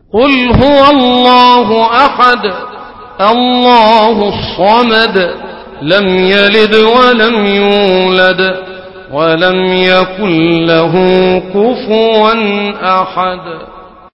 قل هو الله أحد الله الصمد لم يلد ولم يولد ولم يكن له كفوا أحد.